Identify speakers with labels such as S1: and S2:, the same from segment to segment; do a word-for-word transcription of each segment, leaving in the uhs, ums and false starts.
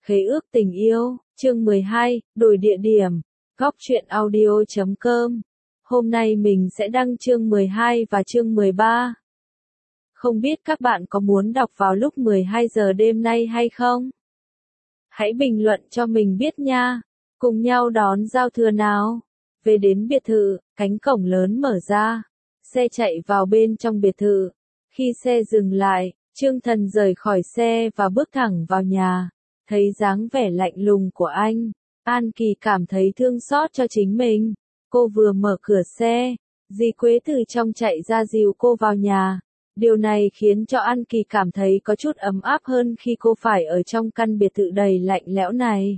S1: Khế ước tình yêu, chương mười hai, đổi địa điểm, góc truyện audio chấm com. Hôm nay mình sẽ đăng chương mười hai và chương mười ba. Không biết các bạn có muốn đọc vào lúc mười hai giờ đêm nay hay không? Hãy bình luận cho mình biết nha. Cùng nhau đón giao thừa nào. Về đến biệt thự, cánh cổng lớn mở ra. Xe chạy vào bên trong biệt thự. Khi xe dừng lại, Chương Thần rời khỏi xe và bước thẳng vào nhà. Thấy dáng vẻ lạnh lùng của anh, An Kỳ cảm thấy thương xót cho chính mình. Cô vừa mở cửa xe, dì Quế từ trong chạy ra dìu cô vào nhà. Điều này khiến cho An Kỳ cảm thấy có chút ấm áp hơn khi cô phải ở trong căn biệt thự đầy lạnh lẽo này.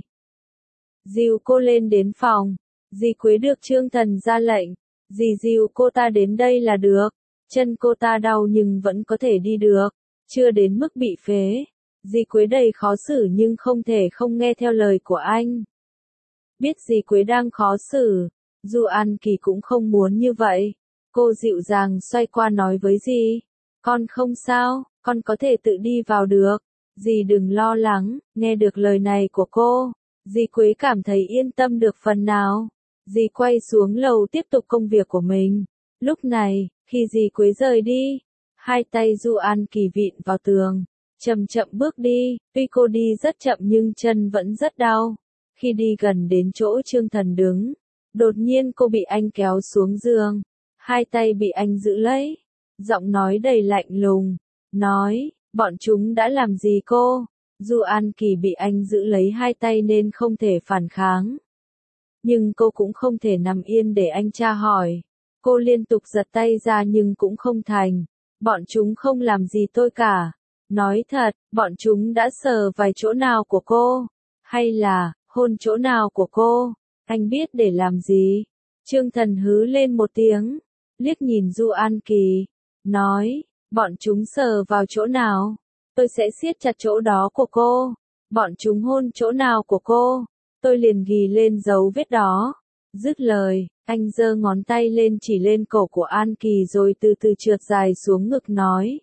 S1: Dìu cô lên đến phòng, dì Quế được Chương Thần ra lệnh, dì dìu cô ta đến đây là được. Chân cô ta đau nhưng vẫn có thể đi được, chưa đến mức bị phế. Dì Quế đầy khó xử nhưng không thể không nghe theo lời của anh. Biết dì Quế đang khó xử, dù An Kỳ cũng không muốn như vậy. Cô dịu dàng xoay qua nói với dì, con không sao, con có thể tự đi vào được. Dì đừng lo lắng. Nghe được lời này của cô, dì Quế cảm thấy yên tâm được phần nào. Dì quay xuống lầu tiếp tục công việc của mình. Lúc này, khi dì Quế rời đi, hai tay du An Kỳ vịn vào tường, chậm chậm bước đi. Tuy cô đi rất chậm nhưng chân vẫn rất đau. Khi đi gần đến chỗ Chương Thần đứng, đột nhiên cô bị anh kéo xuống giường. Hai tay bị anh giữ lấy. Giọng nói đầy lạnh lùng, nói, bọn chúng đã làm gì cô? Du An Kỳ bị anh giữ lấy hai tay nên không thể phản kháng. Nhưng cô cũng không thể nằm yên để anh tra hỏi. Cô liên tục giật tay ra nhưng cũng không thành. Bọn chúng không làm gì tôi cả. Nói thật, bọn chúng đã sờ vài chỗ nào của cô? Hay là, hôn chỗ nào của cô? Anh biết để làm gì? Chương Thần hứ lên một tiếng, liếc nhìn Du An Kỳ, nói, bọn chúng sờ vào chỗ nào? Tôi sẽ siết chặt chỗ đó của cô. Bọn chúng hôn chỗ nào của cô? Tôi liền ghi lên dấu vết đó. Dứt lời, anh giơ ngón tay lên chỉ lên cổ của An Kỳ rồi từ từ trượt dài xuống ngực nói.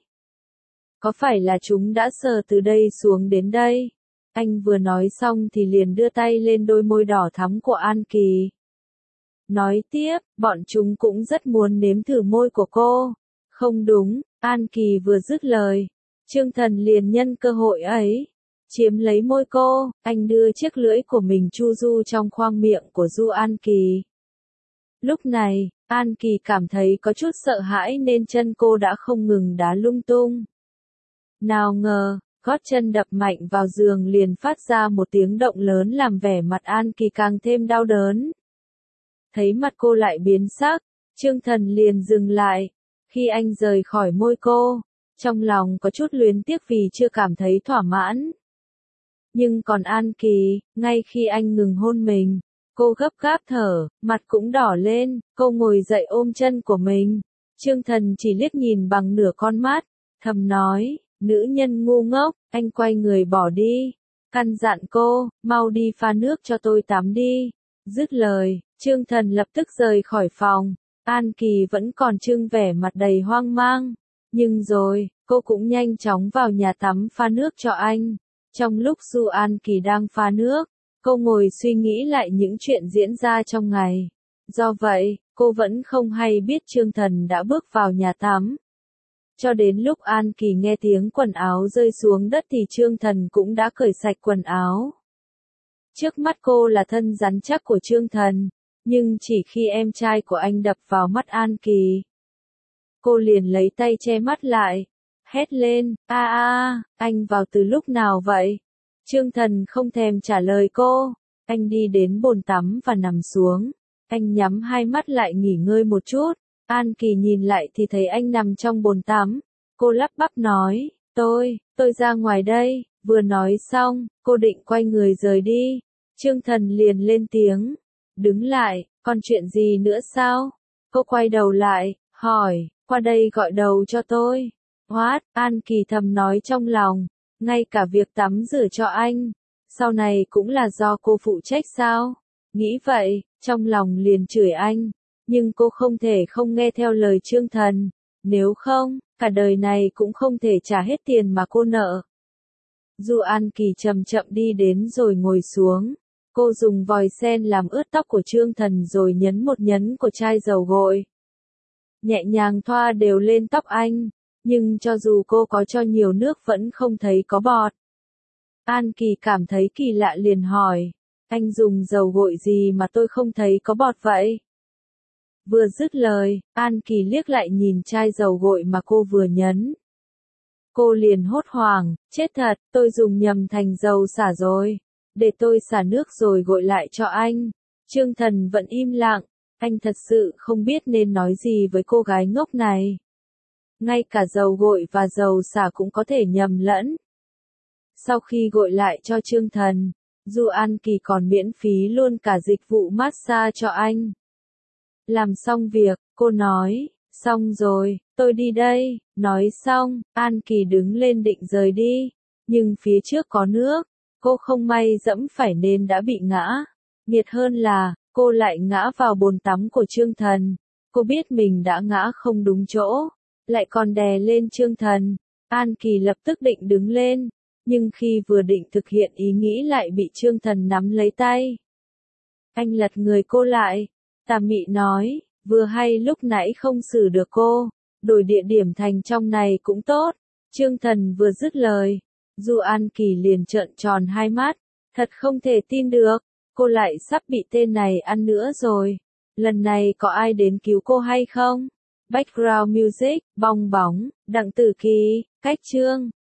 S1: Có phải là chúng đã sờ từ đây xuống đến đây? Anh vừa nói xong thì liền đưa tay lên đôi môi đỏ thắm của An Kỳ. Nói tiếp, bọn chúng cũng rất muốn nếm thử môi của cô. Không đúng, An Kỳ vừa dứt lời. Chương Thần liền nhân cơ hội ấy, chiếm lấy môi cô. Anh đưa chiếc lưỡi của mình chu du trong khoang miệng của Du An Kỳ. Lúc này, An Kỳ cảm thấy có chút sợ hãi nên chân cô đã không ngừng đá lung tung. Nào ngờ, gót chân đập mạnh vào giường liền phát ra một tiếng động lớn làm vẻ mặt An Kỳ càng thêm đau đớn. Thấy mặt cô lại biến sắc, Chương Thần liền dừng lại. Khi anh rời khỏi môi cô, trong lòng có chút luyến tiếc vì chưa cảm thấy thỏa mãn. Nhưng còn An Kỳ, ngay khi anh ngừng hôn mình, cô gấp gáp thở, mặt cũng đỏ lên. Cô ngồi dậy ôm chân của mình. Chương Thần chỉ liếc nhìn bằng nửa con mắt, thầm nói, nữ nhân ngu ngốc. Anh quay người bỏ đi, căn dặn cô, mau đi pha nước cho tôi tắm đi. Dứt lời, Chương Thần lập tức rời khỏi phòng. An Kỳ vẫn còn trưng vẻ mặt đầy hoang mang. Nhưng rồi, cô cũng nhanh chóng vào nhà tắm pha nước cho anh. Trong lúc Du An Kỳ đang pha nước, cô ngồi suy nghĩ lại những chuyện diễn ra trong ngày. Do vậy, cô vẫn không hay biết Chương Thần đã bước vào nhà tắm. Cho đến lúc An Kỳ nghe tiếng quần áo rơi xuống đất thì Chương Thần cũng đã cởi sạch quần áo. Trước mắt cô là thân rắn chắc của Chương Thần, nhưng chỉ khi em trai của anh đập vào mắt An Kỳ, cô liền lấy tay che mắt lại, hét lên, a a, anh vào từ lúc nào vậy? Chương Thần không thèm trả lời cô, anh đi đến bồn tắm và nằm xuống, anh nhắm hai mắt lại nghỉ ngơi một chút. An Kỳ nhìn lại thì thấy anh nằm trong bồn tắm, cô lắp bắp nói, tôi, tôi ra ngoài đây. Vừa nói xong, cô định quay người rời đi. Chương Thần liền lên tiếng, đứng lại, còn chuyện gì nữa sao? Cô quay đầu lại, hỏi, qua đây gọi đầu cho tôi. What? An Kỳ thầm nói trong lòng, ngay cả việc tắm rửa cho anh, sau này cũng là do cô phụ trách sao? Nghĩ vậy, trong lòng liền chửi anh, nhưng cô không thể không nghe theo lời Chương Thần, nếu không, cả đời này cũng không thể trả hết tiền mà cô nợ. Du An Kỳ chậm chậm đi đến rồi ngồi xuống. Cô dùng vòi sen làm ướt tóc của Trương Thần rồi nhấn một nhấn của chai dầu gội. Nhẹ nhàng thoa đều lên tóc anh, nhưng cho dù cô có cho nhiều nước vẫn không thấy có bọt. An Kỳ cảm thấy kỳ lạ liền hỏi, anh dùng dầu gội gì mà tôi không thấy có bọt vậy? Vừa dứt lời, An Kỳ liếc lại nhìn chai dầu gội mà cô vừa nhấn. Cô liền hốt hoảng, chết thật, tôi dùng nhầm thành dầu xả rồi. Để tôi xả nước rồi gội lại cho anh. Trương Thần vẫn im lặng, anh thật sự không biết nên nói gì với cô gái ngốc này. Ngay cả dầu gội và dầu xả cũng có thể nhầm lẫn. Sau khi gội lại cho Trương Thần, Du An Kỳ còn miễn phí luôn cả dịch vụ massage cho anh. Làm xong việc, cô nói, xong rồi, tôi đi đây. Nói xong, An Kỳ đứng lên định rời đi, nhưng phía trước có nước, cô không may dẫm phải nên đã bị ngã. Nghiệt hơn là, cô lại ngã vào bồn tắm của Trương Thần. Cô biết mình đã ngã không đúng chỗ, lại còn đè lên Trương Thần. An Kỳ lập tức định đứng lên, nhưng khi vừa định thực hiện ý nghĩ lại bị Trương Thần nắm lấy tay. Anh lật người cô lại, tà mị nói, vừa hay lúc nãy không xử được cô, đổi địa điểm thành trong này cũng tốt. Trương Thần vừa dứt lời, Du An Kỳ liền trợn tròn hai mắt, thật không thể tin được, cô lại sắp bị tên này ăn nữa rồi. Lần này có ai đến cứu cô hay không? Background music, bong bóng, Đặng Tử Kỳ, cách chương.